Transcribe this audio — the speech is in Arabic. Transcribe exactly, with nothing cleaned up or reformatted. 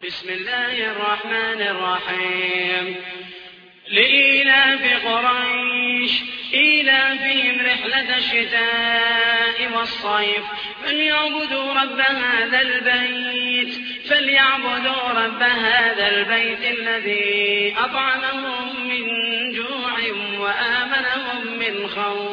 بسم الله الرحمن الرحيم لإيلاف قريش إيلافهم رحلة الشتاء والصيف فليعبدوا رب هذا البيت فليعبدوا رب هذا البيت الذي أطعمهم من جوع وآمنهم من خوف